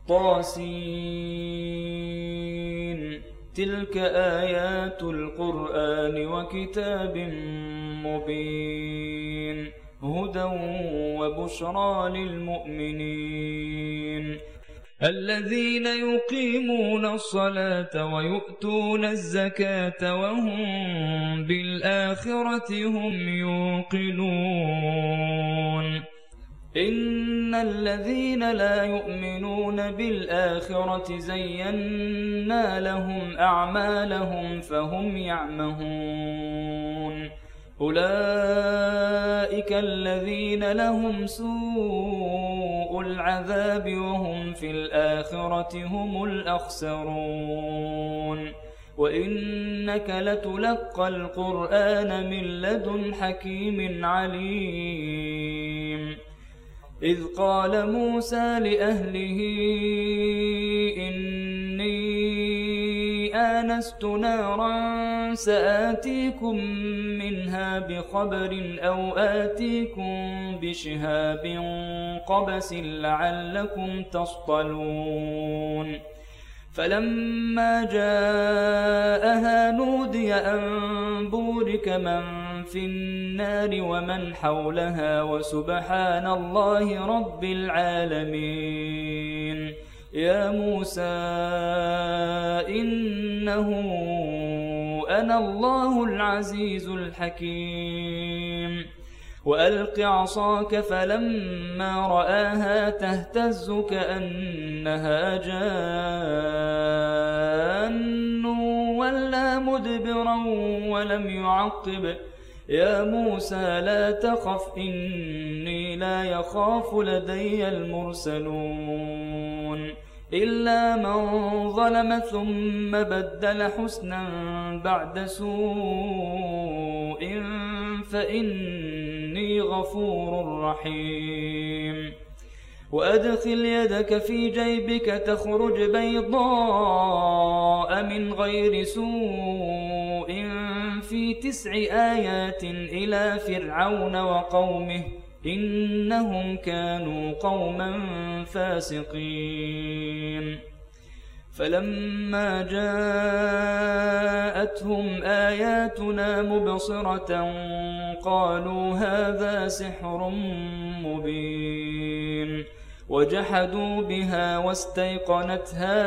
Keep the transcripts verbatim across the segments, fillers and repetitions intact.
طاسين تلك آيات القرآن وكتاب مبين هدى وبشرى للمؤمنين الذين يقيمون الصلاة ويؤتون الزكاة وهم بالآخرة هم يوقنون إن الذين لا يؤمنون بالآخرة زينا لهم أعمالهم فهم يعمهون أولئك الذين لهم سوء العذاب وهم في الآخرة هم الأخسرون وإنك لتلقى القرآن من لدن حكيم عليم إذ قال موسى لأهله إني آنست نارا سآتيكم منها بخبر أو آتيكم بشهاب قبس لعلكم تصطلون فلما جاءها نودي أن بورك من في النار ومن حولها وسبحان الله رب العالمين يا موسى إنه أنا الله العزيز الحكيم وألق عصاك فلما رآها تهتز كأنها جان ولا مدبرا ولم يعقب يا موسى لا تخف إني لا يخاف لدي المرسلون إلا من ظلم ثم بدل حسنا بعد سوء فإني غفور رحيم وأدخل يدك في جيبك تخرج بيضاء من غير سوء في تسع آيات إلى فرعون وقومه إنهم كانوا قوما فاسقين فلما جاءتهم آياتنا مبصرة قالوا هذا سحر مبين وجحدوا بها واستيقنتها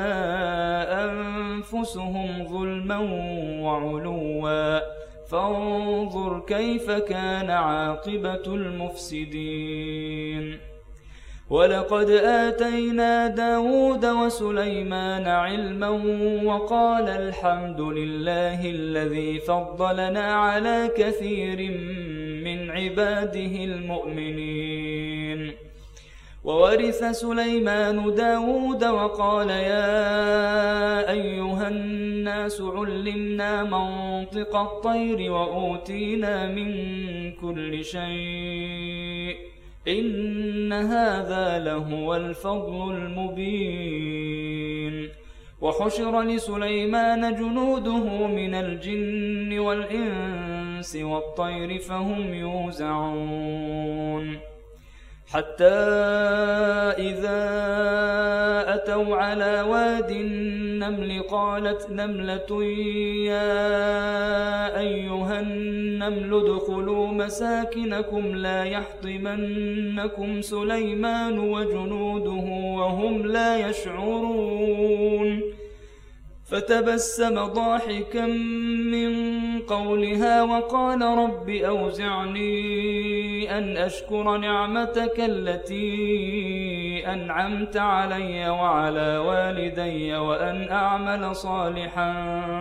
أنفسهم ظلما وعلوا فانظر كيف كان عاقبة المفسدين ولقد آتينا داود وسليمان علما وقال الحمد لله الذي فضلنا على كثير من عباده المؤمنين وورث سليمان داود وقال يا أيها الناس علمنا منطق الطير وأوتينا من كل شيء إن هذا لهو الفضل المبين وحشر لسليمان جنوده من الجن والإنس والطير فهم يوزعون حتى إذا أتوا على واد النمل قالت نملة يا أيها النمل ادخلوا مساكنكم لا يحطمنكم سليمان وجنوده وهم لا يشعرون فتبسم ضاحكا من قولها وقال رب أوزعني أن أشكر نعمتك التي أنعمت علي وعلى والدي وأن أعمل صالحا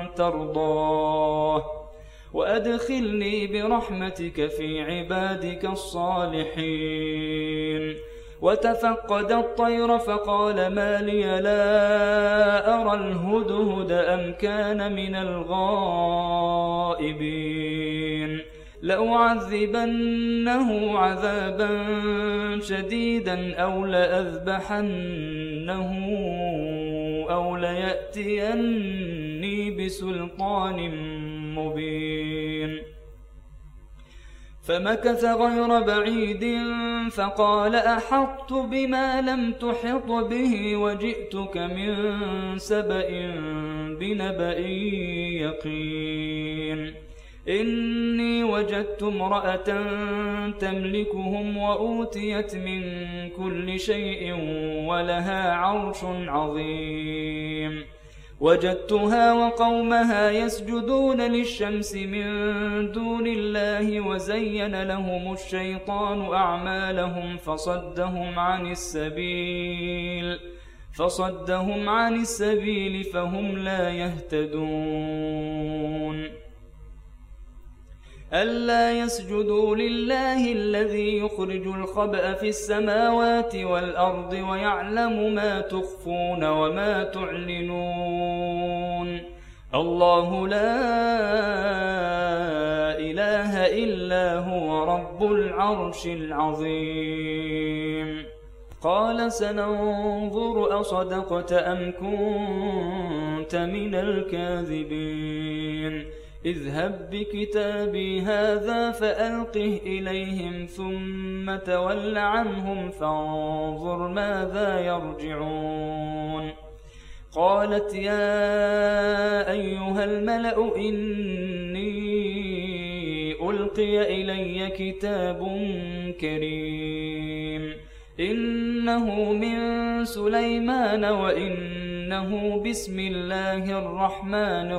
ترضاه وأدخلني برحمتك في عبادك الصالحين وتفقد الطير فقال ما لي لا أرى الهدهد أم كان من الغائبين لأعذبنه عذابا شديدا أو لأذبحنه أو ليأتيني بسلطان مبين فمكث غير بعيد فقال أحطت بما لم تحط به وجئتك من سبأ بنبأ يقين إني وجدت امرأة تملكهم وأوتيت من كل شيء ولها عرش عظيم وجدتها وقومها يسجدون للشمس من دون الله وزين لهم الشيطان أعمالهم فصدهم عن السبيل فصدهم عن السبيل فهم لا يهتدون ألا يسجدوا لله الذي يخرج الخبأ في السماوات والأرض ويعلم ما تخفون وما تعلنون الله لا إله إلا هو رب العرش العظيم قال سننظر أصدقت أم كنت من الكاذبين اذهب بكتابي هذا فألقه إليهم ثم تول عنهم فانظر ماذا يرجعون قالت يا أيها الملأ إني ألقي إلي كتاب كريم إنه من سليمان وإنه بسم الله الرحمن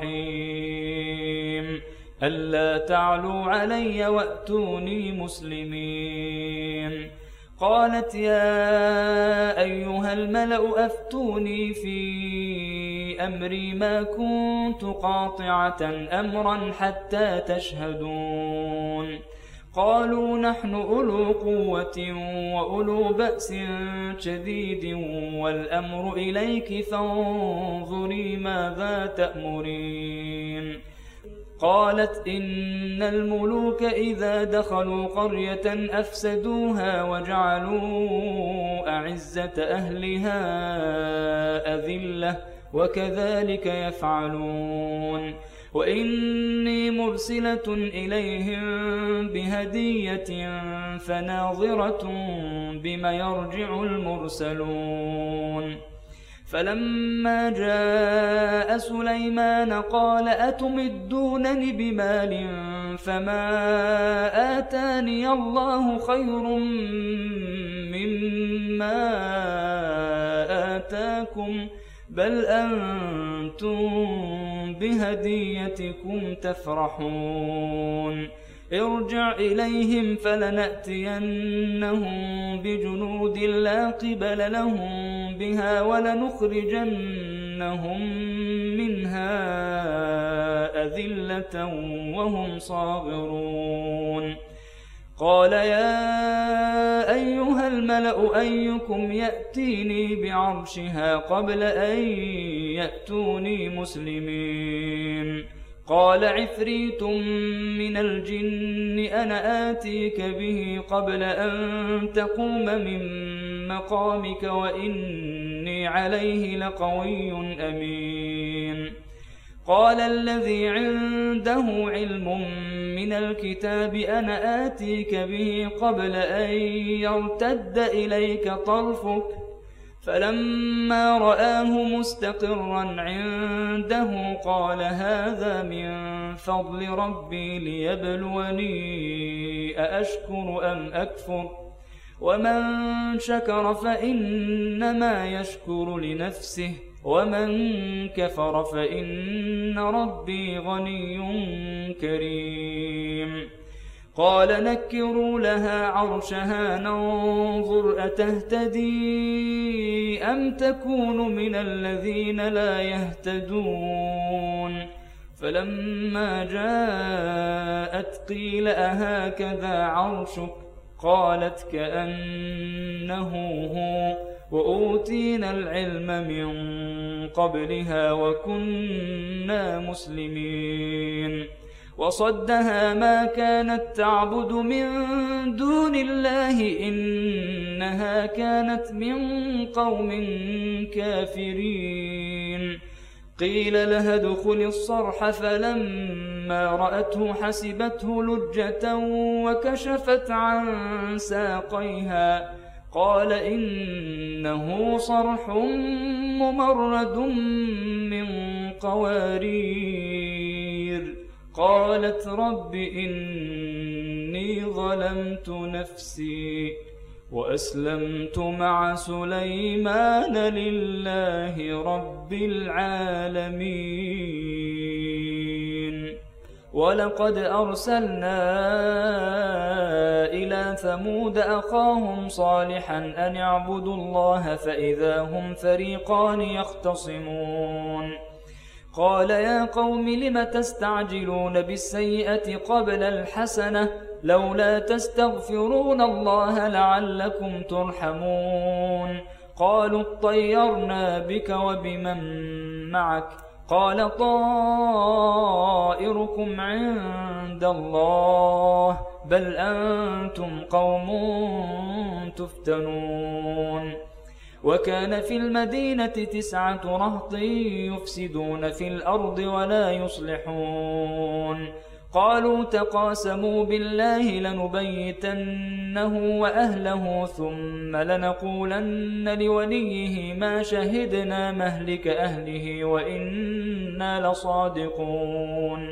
الرحيم ألا تعلوا علي وأتوني مسلمين قالت يا أيها الملأ أفتوني في أمري ما كنت قاطعة أمرا حتى تشهدون قالوا نحن أولو قوة وأولو بأس شديد والأمر إليك فانظري ماذا تأمرين قالت إن الملوك إذا دخلوا قرية أفسدوها وجعلوا أعزة أهلها أذلة وكذلك يفعلون وإني مرسلة إليهم بهدية فناظرة بما يرجع المرسلون فلما جاء سليمان قال أتمدونني بمال فما آتاني الله خير مما آتاكم بل أنتم بهديتكم تفرحون ارجع إليهم فلنأتينهم بجنود لا قبل لهم بها ولنخرجنهم منها أذلة وهم صاغرون قال يا أيها الملأ أيكم يأتيني بعرشها قبل أن يأتوني مسلمين قال عفريت من الجن أنا آتيك به قبل أن تقوم من مقامك وإني عليه لقوي أمين قال الذي عنده علم من الكتاب أنا آتيك به قبل أن يرتد إليك طرفك فلما رآه مستقرا عنده قال هذا من فضل ربي ليبلوني أأشكر أم أكفر ومن شكر فإنما يشكر لنفسه ومن كفر فإن ربي غني كريم قال نكروا لها عرشها ننظر أتهتدي أم تكون من الذين لا يهتدون فلما جاءت قيل أهكذا عرشك قالت كأنه هو وأوتينا العلم من قبلها وكنا مسلمين وصدها ما كانت تعبد من دون الله إنها كانت من قوم كافرين قيل لها ادخل الصرح فلما فلما رأته حسبته لجة وكشفت عن ساقيها قال إنه صرح ممرد من قوارير. قالت رب إني ظلمت نفسي وأسلمت مع سليمان لله رب العالمين. ولقد أرسلنا إلى ثمود أخاهم صالحا أن اعبدوا الله فإذا هم فريقان يختصمون. قال يا قوم لم تستعجلون بالسيئة قبل الحسنة لولا تستغفرون الله لعلكم ترحمون. قالوا اطيرنا بك وبمن معك قال طائركم عند الله بل أنتم قوم تفتنون. وكان في المدينة تسعة رهط يفسدون في الأرض ولا يصلحون. قالوا تقاسموا بالله لنبيتنه وأهله ثم لنقولن لوليه ما شهدنا مهلك أهله وإنا لصادقون.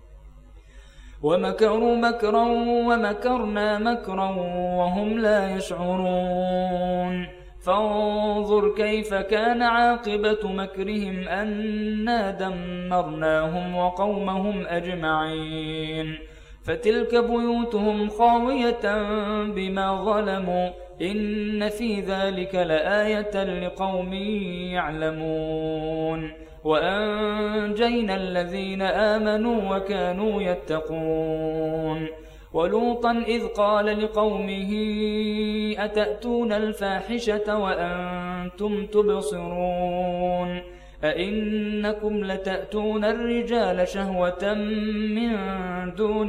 ومكروا مكرا ومكرنا مكرا وهم لا يشعرون. فانظر كيف كان عاقبة مكرهم أنا دمرناهم وقومهم أجمعين. فتلك بيوتهم خاوية بما ظلموا إن في ذلك لآية لقوم يعلمون. وأنجينا الذين آمنوا وكانوا يتقون. ولوطا إذ قال لقومه أتأتون الفاحشة وأنتم تبصرون أئنكم لتأتون الرجال شهوة من دون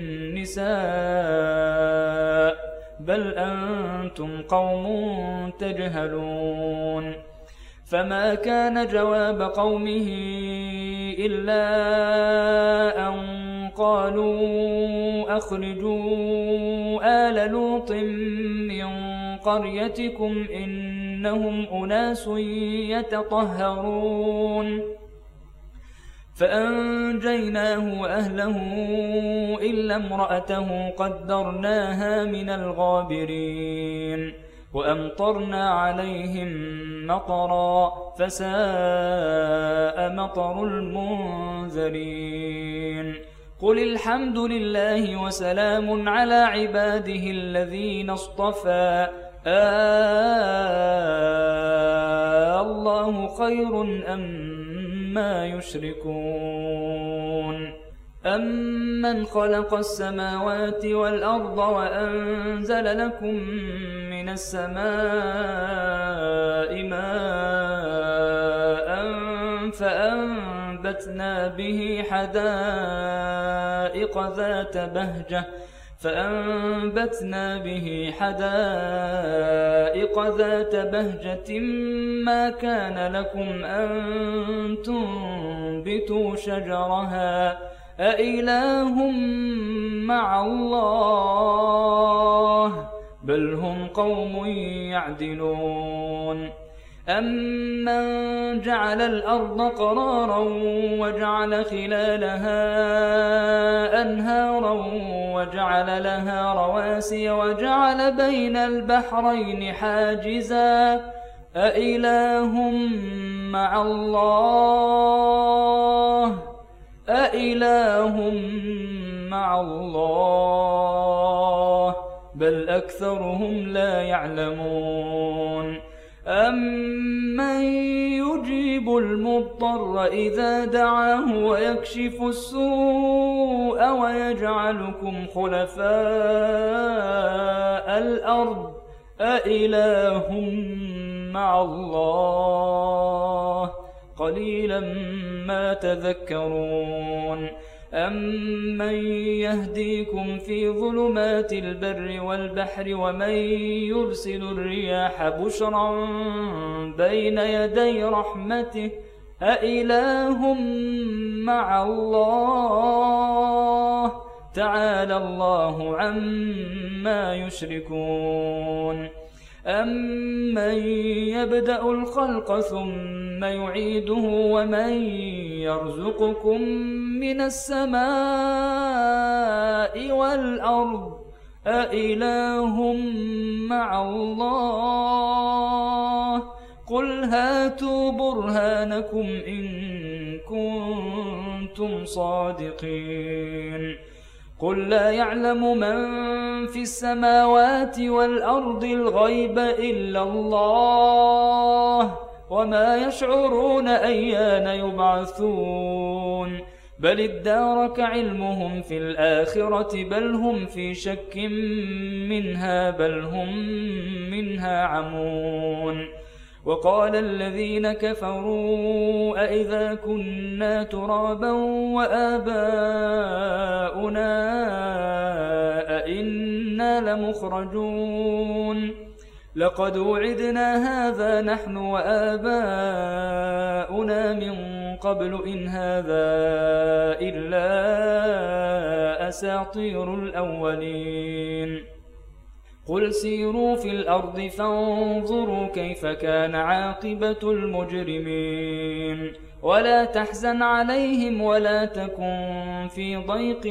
النساء بل أنتم قوم تجهلون. فما كان جواب قومه إلا أن قالوا أخرجوا آل لوط من قريتكم إنهم أناس يتطهرون. فأنجيناه وأهله إلا امرأته قدرناها من الغابرين. وأمطرنا عليهم مطرا فساء مطر المنذرين. قل الحمد لله وسلام على عباده الذين اصطفى آه الله خير أما يشركون. أمن خلق السماوات والأرض وأنزل لكم من السماء ماء فأنبتنا به حدائق ذات بهجة فأنبتنا به حدائق ذات بهجة ما كان لكم أن تنبتوا شجرها أإله مع الله بل هم قوم يعدلون. أمن جعل الأرض قرارا وجعل خلالها أنهارا وجعل لها رواسي وجعل بين البحرين حاجزا أإله مع الله أإله مع الله بل أكثرهم لا يعلمون. أمن يجيب المضطر إذا دعاه ويكشف السوء ويجعلكم خلفاء الأرض أإله مع الله قليلا ما تذكرون. أمن يهديكم في ظلمات البر والبحر ومن يرسل الرياح بشرا بين يدي رحمته أإله مع الله تعالى الله عما يشركون أمن يبدأ الخلق ثم يعيده ومن يرزقكم من السماء والأرض أإله مع الله قل هاتوا برهانكم إن كنتم صادقين قل لا يعلم من في السماوات والأرض الغيب إلا الله وما يشعرون أيان يبعثون بل ادارك علمهم في الآخرة بل هم في شك منها بل هم منها عمون وقال الذين كفروا أئذا كنا ترابا وآباؤنا أئنا لمخرجون لقد وعدنا هذا نحن وآباؤنا من قبل إن هذا إلا أساطير الأولين قل سيروا في الأرض فانظروا كيف كان عاقبة المجرمين ولا تحزن عليهم ولا تكن في ضيق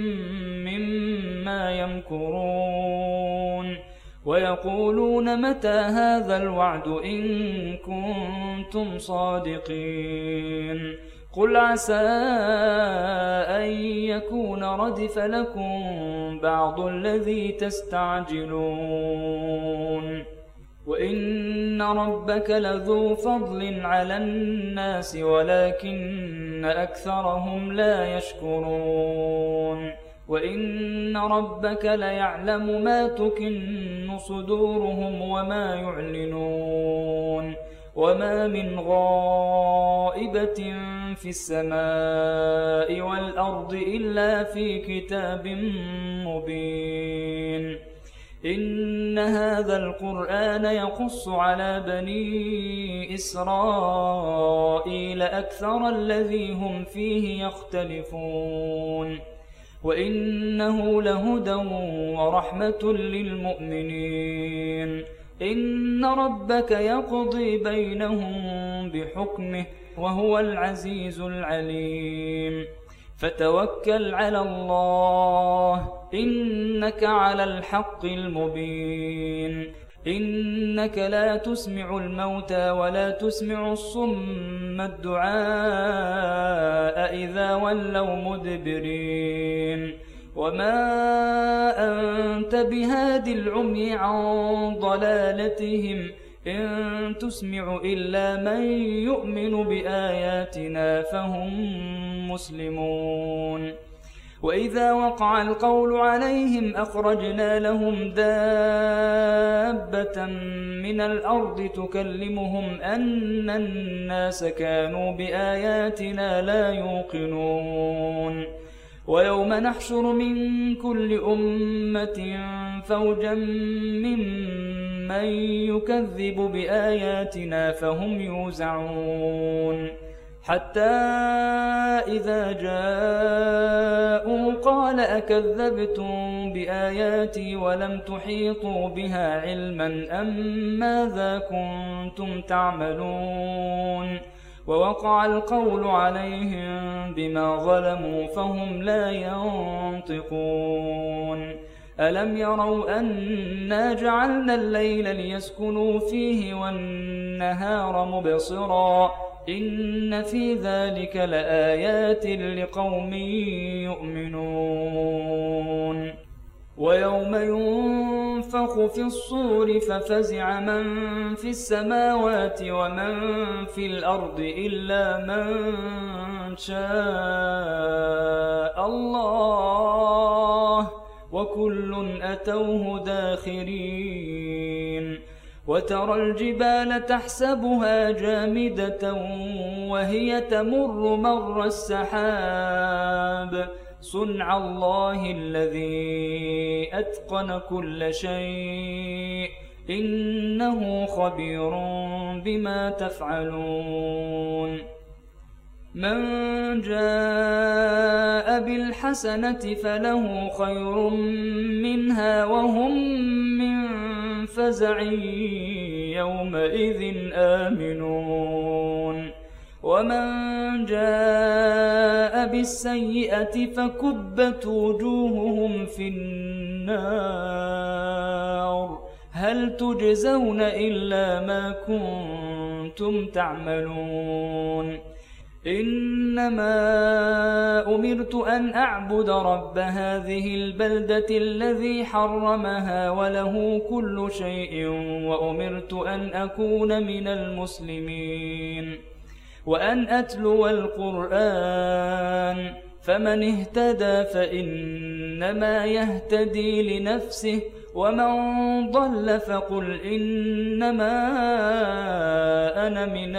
مما يمكرون ويقولون متى هذا الوعد إن كنتم صادقين قل عسى أن يكون ردف لكم بعض الذي تستعجلون وإن ربك لذو فضل على الناس ولكن أكثرهم لا يشكرون وإن ربك ليعلم ما تكن صدورهم وما يعلنون وما من غائبة في السماء والأرض إلا في كتاب مبين إن هذا القرآن يقص على بني إسرائيل أكثر الذي هم فيه يختلفون وإنه لهدى ورحمة للمؤمنين إن ربك يقضي بينهم بحكمه وهو العزيز العليم فتوكل على الله إنك على الحق المبين إنك لا تسمع الموتى ولا تسمع الصم الدعاء إذا ولوا مدبرين وما أنت بهاد العمي عن ضلالتهم إن تسمع إلا من يؤمن بآياتنا فهم مسلمون وإذا وقع القول عليهم أخرجنا لهم دابة من الأرض تكلمهم أن الناس كانوا بآياتنا لا يوقنون ويوم نحشر من كل أمة فوجا ممن يكذب بآياتنا فهم يوزعون حتى إذا جاءوا قال أكذبتم بآياتي ولم تحيطوا بها علما أم ماذا كنتم تعملون ووقع القول عليهم بما ظلموا فهم لا ينطقون ألم يروا أنا جعلنا الليل ليسكنوا فيه والنهار مبصرا إن في ذلك لآيات لقوم يؤمنون ويوم ينفخ في الصور ففزع من في السماوات ومن في الأرض إلا من شاء الله وكل أتوه داخرين وترى الجبال تحسبها جامدة وهي تمر مر السحاب صنع الله الذي أتقن كل شيء إنه خبير بما تفعلون من جاء بالحسنة فله خير منها وهم من فزع يومئذ آمنون ومن جاء بالسيئة فكبت وجوههم في النار هل تجزون إلا ما كنتم تعملون إنما أمرت أن أعبد رب هذه البلدة الذي حرمها وله كل شيء وأمرت أن أكون من المسلمين وأن أتلو القرآن فمن اهتدى فإنما يهتدي لنفسه ومن ضل فقل إنما أنا من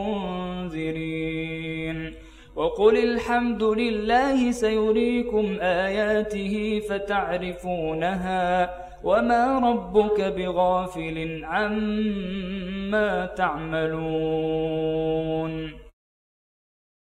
المنذرين وقل الحمد لله سيريكم آياته فتعرفونها وما ربك بغافل عما تعملون